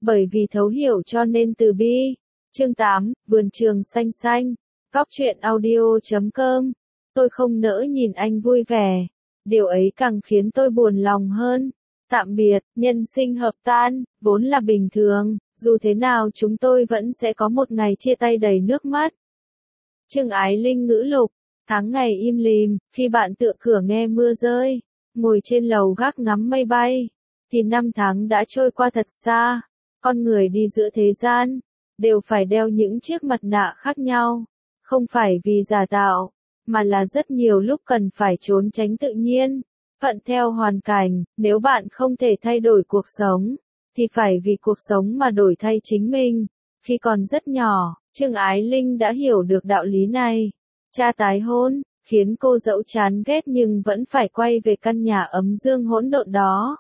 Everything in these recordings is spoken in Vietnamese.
Bởi vì thấu hiểu cho nên từ bi. Chương 8, Vườn trường xanh xanh. Góc truyện audio.com. Tôi không nỡ nhìn anh vui vẻ. Điều ấy càng khiến tôi buồn lòng hơn. Tạm biệt, nhân sinh hợp tan, vốn là bình thường, dù thế nào chúng tôi vẫn sẽ có một ngày chia tay đầy nước mắt. Trương Ái Linh ngữ lục. Tháng ngày im lìm, khi bạn tựa cửa nghe mưa rơi, ngồi trên lầu gác ngắm mây bay, thì năm tháng đã trôi qua thật xa. Con người đi giữa thế gian, đều phải đeo những chiếc mặt nạ khác nhau, không phải vì giả tạo, mà là rất nhiều lúc cần phải trốn tránh tự nhiên, thuận theo hoàn cảnh. Nếu bạn không thể thay đổi cuộc sống, thì phải vì cuộc sống mà đổi thay chính mình. Khi còn rất nhỏ, Trương Ái Linh đã hiểu được đạo lý này. Cha tái hôn, khiến cô dẫu chán ghét nhưng vẫn phải quay về căn nhà ấm dương hỗn độn đó.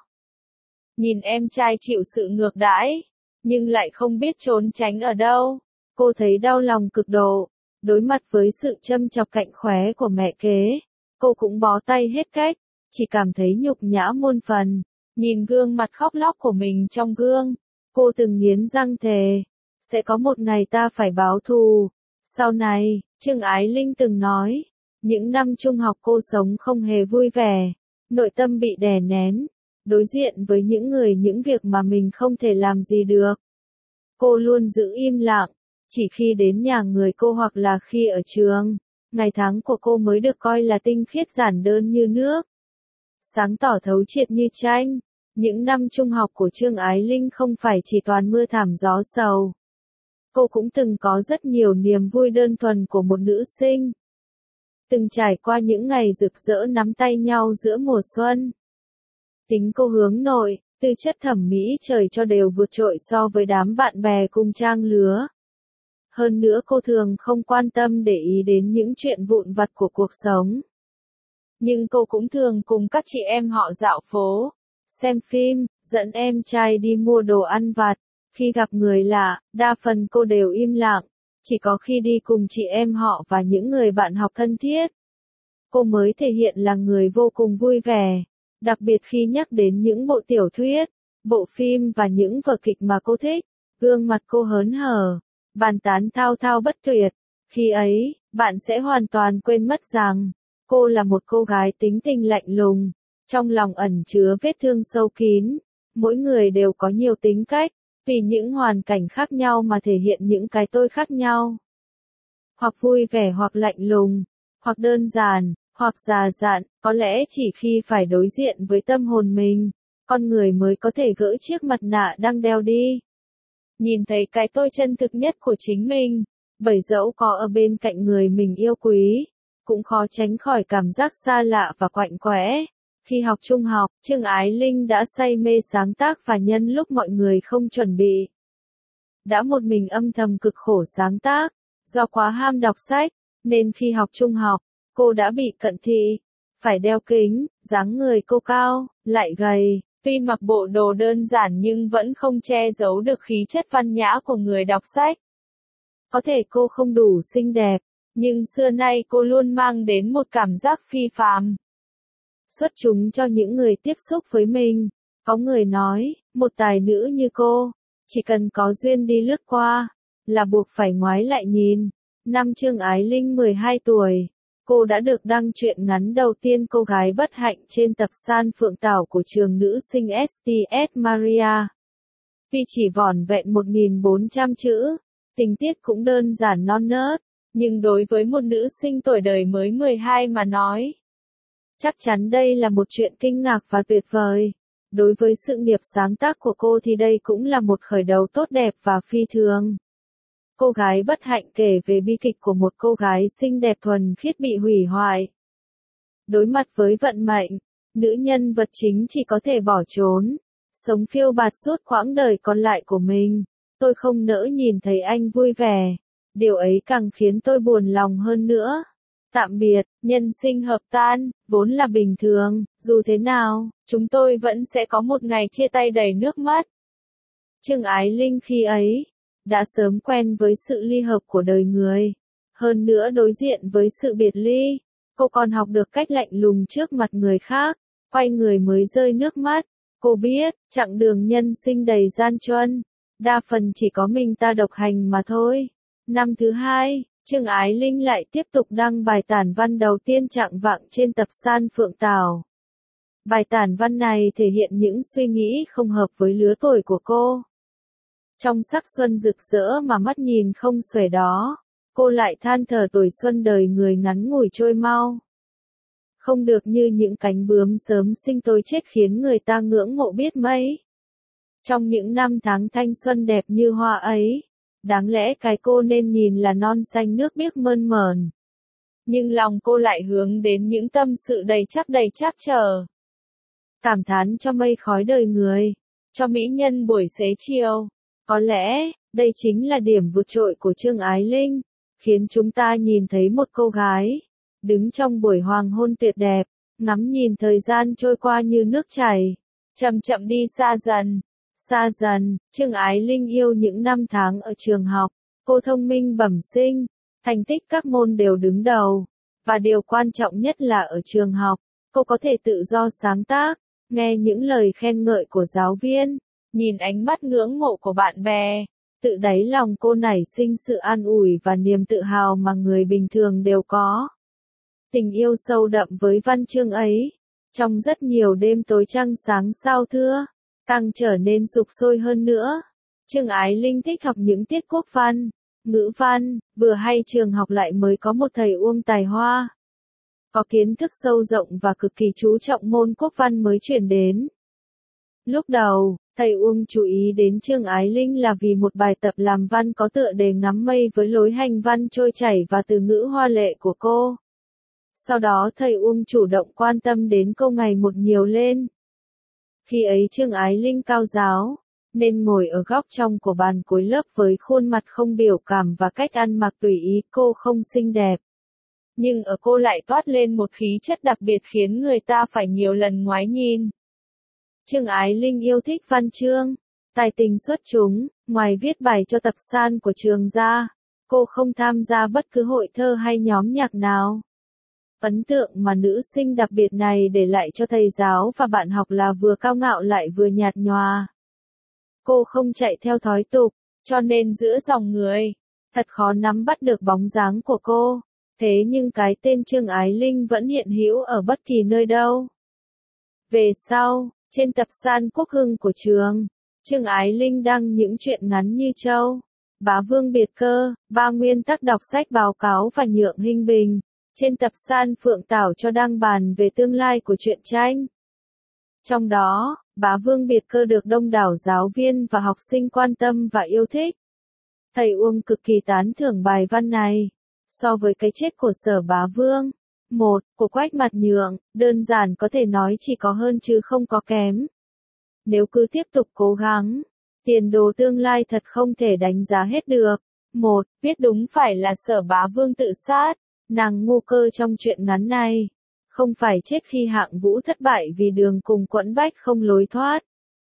Nhìn em trai chịu sự ngược đãi, nhưng lại không biết trốn tránh ở đâu. Cô thấy đau lòng cực độ. Đối mặt với sự châm chọc cạnh khóe của mẹ kế, cô cũng bó tay hết cách, chỉ cảm thấy nhục nhã muôn phần. Nhìn gương mặt khóc lóc của mình trong gương, cô từng nghiến răng thề, sẽ có một ngày ta phải báo thù. Sau này, Trương Ái Linh từng nói, những năm trung học cô sống không hề vui vẻ, nội tâm bị đè nén, đối diện với những người những việc mà mình không thể làm gì được. Cô luôn giữ im lặng, chỉ khi đến nhà người cô hoặc là khi ở trường, ngày tháng của cô mới được coi là tinh khiết giản đơn như nước, sáng tỏ thấu triệt như tranh. Những năm trung học của Trương Ái Linh không phải chỉ toàn mưa thảm gió sầu. Cô cũng từng có rất nhiều niềm vui đơn thuần của một nữ sinh. Từng trải qua những ngày rực rỡ nắm tay nhau giữa mùa xuân. Tính cô hướng nội, tư chất thẩm mỹ trời cho đều vượt trội so với đám bạn bè cùng trang lứa. Hơn nữa cô thường không quan tâm để ý đến những chuyện vụn vặt của cuộc sống. Nhưng cô cũng thường cùng các chị em họ dạo phố, xem phim, dẫn em trai đi mua đồ ăn vặt. Khi gặp người lạ, đa phần cô đều im lặng, chỉ có khi đi cùng chị em họ và những người bạn học thân thiết, cô mới thể hiện là người vô cùng vui vẻ, đặc biệt khi nhắc đến những bộ tiểu thuyết, bộ phim và những vở kịch mà cô thích, gương mặt cô hớn hở, bàn tán thao thao bất tuyệt. Khi ấy, bạn sẽ hoàn toàn quên mất rằng, cô là một cô gái tính tình lạnh lùng, trong lòng ẩn chứa vết thương sâu kín. Mỗi người đều có nhiều tính cách, vì những hoàn cảnh khác nhau mà thể hiện những cái tôi khác nhau. Hoặc vui vẻ hoặc lạnh lùng, hoặc đơn giản, hoặc già dặn. Có lẽ chỉ khi phải đối diện với tâm hồn mình, con người mới có thể gỡ chiếc mặt nạ đang đeo đi. Nhìn thấy cái tôi chân thực nhất của chính mình, bởi dẫu có ở bên cạnh người mình yêu quý, cũng khó tránh khỏi cảm giác xa lạ và quạnh quẽ. Khi học trung học, Trương Ái Linh đã say mê sáng tác và nhân lúc mọi người không chuẩn bị, đã một mình âm thầm cực khổ sáng tác. Do quá ham đọc sách, nên khi học trung học, cô đã bị cận thị, phải đeo kính. Dáng người cô cao, lại gầy, tuy mặc bộ đồ đơn giản nhưng vẫn không che giấu được khí chất văn nhã của người đọc sách. Có thể cô không đủ xinh đẹp, nhưng xưa nay cô luôn mang đến một cảm giác phi phàm, xuất chúng cho những người tiếp xúc với mình. Có người nói, một tài nữ như cô, chỉ cần có duyên đi lướt qua, là buộc phải ngoái lại nhìn. Năm Trương Ái Linh 12 tuổi, cô đã được đăng truyện ngắn đầu tiên Cô gái bất hạnh trên tập San Phượng Tảo của trường nữ sinh STS Maria. Vì chỉ vỏn vẹn 1.400 chữ, tình tiết cũng đơn giản non nớt, nhưng đối với một nữ sinh tuổi đời mới 12 mà nói, chắc chắn đây là một chuyện kinh ngạc và tuyệt vời. Đối với sự nghiệp sáng tác của cô thì đây cũng là một khởi đầu tốt đẹp và phi thường. Cô gái bất hạnh kể về bi kịch của một cô gái xinh đẹp thuần khiết bị hủy hoại. Đối mặt với vận mệnh, nữ nhân vật chính chỉ có thể bỏ trốn, sống phiêu bạt suốt quãng đời còn lại của mình. Tôi không nỡ nhìn thấy anh vui vẻ. Điều ấy càng khiến tôi buồn lòng hơn nữa. Tạm biệt, nhân sinh hợp tan, vốn là bình thường, dù thế nào, chúng tôi vẫn sẽ có một ngày chia tay đầy nước mắt. Trương Ái Linh khi ấy, đã sớm quen với sự ly hợp của đời người. Hơn nữa đối diện với sự biệt ly, cô còn học được cách lạnh lùng trước mặt người khác, quay người mới rơi nước mắt. Cô biết, chặng đường nhân sinh đầy gian truân, đa phần chỉ có mình ta độc hành mà thôi. Năm thứ hai, Trương Ái Linh lại tiếp tục đăng bài tản văn đầu tiên trạng vạng trên tập san Phượng Tảo. Bài tản văn này thể hiện những suy nghĩ không hợp với lứa tuổi của cô. Trong sắc xuân rực rỡ mà mắt nhìn không xuể đó, cô lại than thở tuổi xuân đời người ngắn ngủi trôi mau. Không được như những cánh bướm sớm sinh tối chết khiến người ta ngưỡng mộ biết mấy. Trong những năm tháng thanh xuân đẹp như hoa ấy, đáng lẽ cái cô nên nhìn là non xanh nước biếc mơn mởn. Nhưng lòng cô lại hướng đến những tâm sự đầy trắc trở. Cảm thán cho mây khói đời người, cho mỹ nhân buổi xế chiều. Có lẽ, đây chính là điểm vượt trội của Trương Ái Linh, khiến chúng ta nhìn thấy một cô gái, đứng trong buổi hoàng hôn tuyệt đẹp, ngắm nhìn thời gian trôi qua như nước chảy, chậm chậm đi xa dần. Xa dần, Trương Ái Linh yêu những năm tháng ở trường học, cô thông minh bẩm sinh, thành tích các môn đều đứng đầu, và điều quan trọng nhất là ở trường học, cô có thể tự do sáng tác, nghe những lời khen ngợi của giáo viên, nhìn ánh mắt ngưỡng mộ của bạn bè, tự đáy lòng cô nảy sinh sự an ủi và niềm tự hào mà người bình thường đều có. Tình yêu sâu đậm với văn chương ấy, trong rất nhiều đêm tối trăng sáng sao thưa, càng trở nên sục sôi hơn nữa. Trương Ái Linh thích học những tiết quốc văn, ngữ văn, vừa hay trường học lại mới có một thầy Uông tài hoa. Có kiến thức sâu rộng và cực kỳ chú trọng môn quốc văn mới chuyển đến. Lúc đầu, thầy Uông chú ý đến Trương Ái Linh là vì một bài tập làm văn có tựa đề Ngắm mây với lối hành văn trôi chảy và từ ngữ hoa lệ của cô. Sau đó thầy Uông chủ động quan tâm đến cô ngày một nhiều lên. Khi ấy Trương Ái Linh cao giáo, nên ngồi ở góc trong của bàn cuối lớp với khuôn mặt không biểu cảm và cách ăn mặc tùy ý. Cô không xinh đẹp, nhưng ở cô lại toát lên một khí chất đặc biệt khiến người ta phải nhiều lần ngoái nhìn. Trương Ái Linh yêu thích văn chương, tài tình xuất chúng, ngoài viết bài cho tập san của trường ra, cô không tham gia bất cứ hội thơ hay nhóm nhạc nào. Ấn tượng mà nữ sinh đặc biệt này để lại cho thầy giáo và bạn học là vừa cao ngạo lại vừa nhạt nhòa. Cô không chạy theo thói tục, cho nên giữa dòng người, thật khó nắm bắt được bóng dáng của cô. Thế nhưng cái tên Trương Ái Linh vẫn hiện hữu ở bất kỳ nơi đâu. Về sau, trên tập san Quốc Hưng của trường, Trương Ái Linh đăng những truyện ngắn như Châu, Bá Vương Biệt Cơ, 3 nguyên tắc đọc sách báo cáo và Nhượng Hinh Bình. Trên tập san Phượng Tảo cho đăng bàn về tương lai của truyện tranh. Trong đó, Bá Vương Biệt Cơ được đông đảo giáo viên và học sinh quan tâm và yêu thích. Thầy Uông cực kỳ tán thưởng bài văn này. So với cái chết của Sở Bá Vương, của Quách Mặt Nhượng, đơn giản có thể nói chỉ có hơn chứ không có kém. Nếu cứ tiếp tục cố gắng, tiền đồ tương lai thật không thể đánh giá hết được. Viết đúng phải là Sở Bá Vương tự sát. Nàng Ngô Cơ trong truyện ngắn này, không phải chết khi Hạng Vũ thất bại vì đường cùng quẫn bách không lối thoát,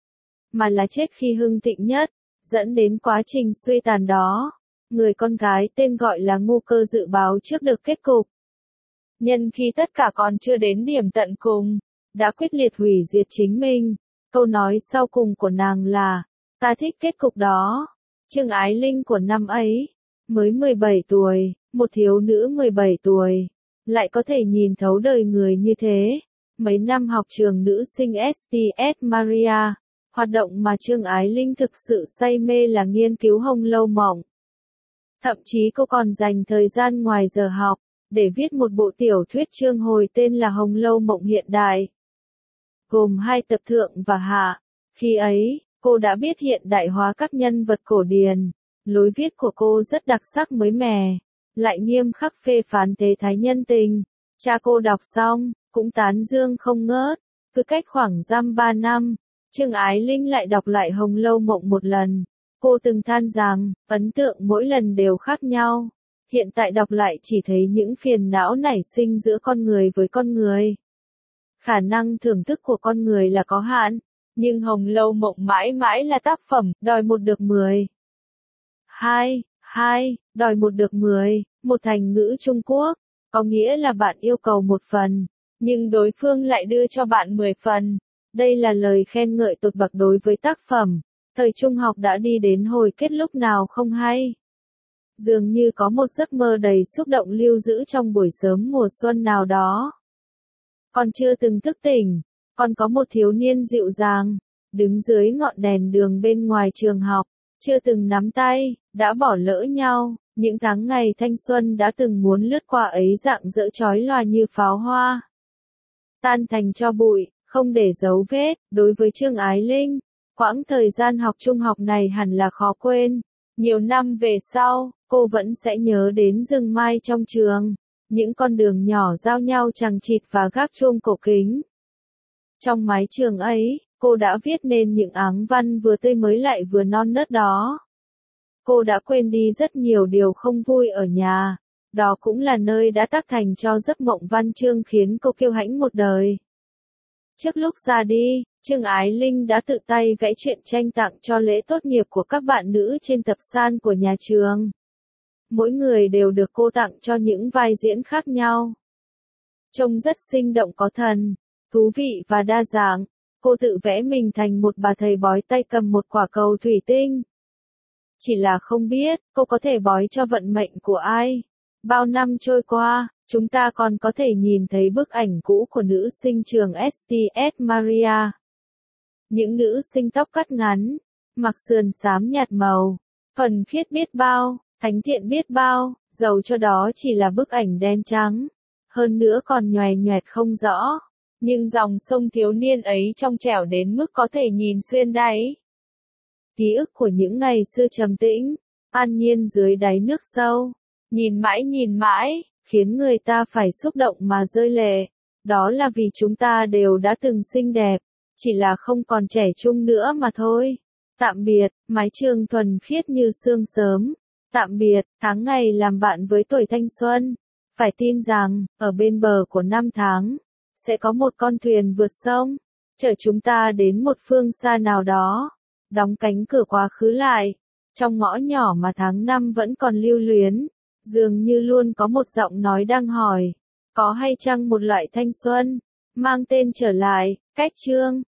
mà là chết khi hưng thịnh nhất, dẫn đến quá trình suy tàn đó. Người con gái tên gọi là Ngô Cơ dự báo trước được kết cục. Nhân khi tất cả còn chưa đến điểm tận cùng, đã quyết liệt hủy diệt chính mình. Câu nói sau cùng của nàng là, ta thích kết cục đó. Trương Ái Linh của năm ấy, mới 17 tuổi, một thiếu nữ 17 tuổi, lại có thể nhìn thấu đời người như thế. Mấy năm học trường nữ sinh STS Maria, hoạt động mà Trương Ái Linh thực sự say mê là nghiên cứu Hồng Lâu Mộng. Thậm chí cô còn dành thời gian ngoài giờ học, để viết một bộ tiểu thuyết chương hồi tên là Hồng Lâu Mộng hiện đại, gồm 2 tập thượng và hạ. Khi ấy, cô đã biết hiện đại hóa các nhân vật cổ điển. Lối viết của cô rất đặc sắc mới mẻ, lại nghiêm khắc phê phán thế thái nhân tình. Cha cô đọc xong, cũng tán dương không ngớt. Cứ cách khoảng dăm 3 năm, Trương Ái Linh lại đọc lại Hồng Lâu Mộng một lần. Cô từng than rằng, ấn tượng mỗi lần đều khác nhau. Hiện tại đọc lại chỉ thấy những phiền não nảy sinh giữa con người với con người. Khả năng thưởng thức của con người là có hạn, nhưng Hồng Lâu Mộng mãi mãi là tác phẩm, đòi một được 10. Đòi một được 10, một thành ngữ Trung Quốc, có nghĩa là bạn yêu cầu 1 phần, nhưng đối phương lại đưa cho bạn 10 phần. Đây là lời khen ngợi tột bậc đối với tác phẩm. Thời trung học đã đi đến hồi kết lúc nào không hay. Dường như có một giấc mơ đầy xúc động lưu giữ trong buổi sớm mùa xuân nào đó. Con chưa từng thức tỉnh, con có một thiếu niên dịu dàng, đứng dưới ngọn đèn đường bên ngoài trường học, chưa từng nắm tay, đã bỏ lỡ nhau, những tháng ngày thanh xuân đã từng muốn lướt qua ấy rạng rỡ chói lòa như pháo hoa. Tan thành tro bụi, không để dấu vết, đối với Trương Ái Linh, quãng thời gian học trung học này hẳn là khó quên. Nhiều năm về sau, cô vẫn sẽ nhớ đến rừng mai trong trường, những con đường nhỏ giao nhau chằng chịt và gác chuông cổ kính. Trong mái trường ấy, cô đã viết nên những áng văn vừa tươi mới lại vừa non nớt đó. Cô đã quên đi rất nhiều điều không vui ở nhà, đó cũng là nơi đã tác thành cho giấc mộng văn chương khiến cô kiêu hãnh một đời. Trước lúc ra đi, Trương Ái Linh đã tự tay vẽ truyện tranh tặng cho lễ tốt nghiệp của các bạn nữ trên tập san của nhà trường. Mỗi người đều được cô tặng cho những vai diễn khác nhau. Trông rất sinh động có thần, thú vị và đa dạng. Cô tự vẽ mình thành một bà thầy bói tay cầm một quả cầu thủy tinh. Chỉ là không biết, cô có thể bói cho vận mệnh của ai. Bao năm trôi qua, chúng ta còn có thể nhìn thấy bức ảnh cũ của nữ sinh trường STS Maria. Những nữ sinh tóc cắt ngắn, mặc sườn xám nhạt màu, thuần khiết biết bao, thánh thiện biết bao, dầu cho đó chỉ là bức ảnh đen trắng. Hơn nữa còn nhòe nhoẹt không rõ. Nhưng dòng sông thiếu niên ấy trong trẻo đến mức có thể nhìn xuyên đáy. Ký ức của những ngày xưa trầm tĩnh, an nhiên dưới đáy nước sâu, nhìn mãi, khiến người ta phải xúc động mà rơi lệ. Đó là vì chúng ta đều đã từng xinh đẹp, chỉ là không còn trẻ trung nữa mà thôi. Tạm biệt, mái trường thuần khiết như sương sớm. Tạm biệt, tháng ngày làm bạn với tuổi thanh xuân. Phải tin rằng, ở bên bờ của năm tháng, sẽ có một con thuyền vượt sông, chở chúng ta đến một phương xa nào đó, đóng cánh cửa quá khứ lại, trong ngõ nhỏ mà tháng năm vẫn còn lưu luyến, dường như luôn có một giọng nói đang hỏi, có hay chăng một loại thanh xuân, mang tên trở lại, cách Trương.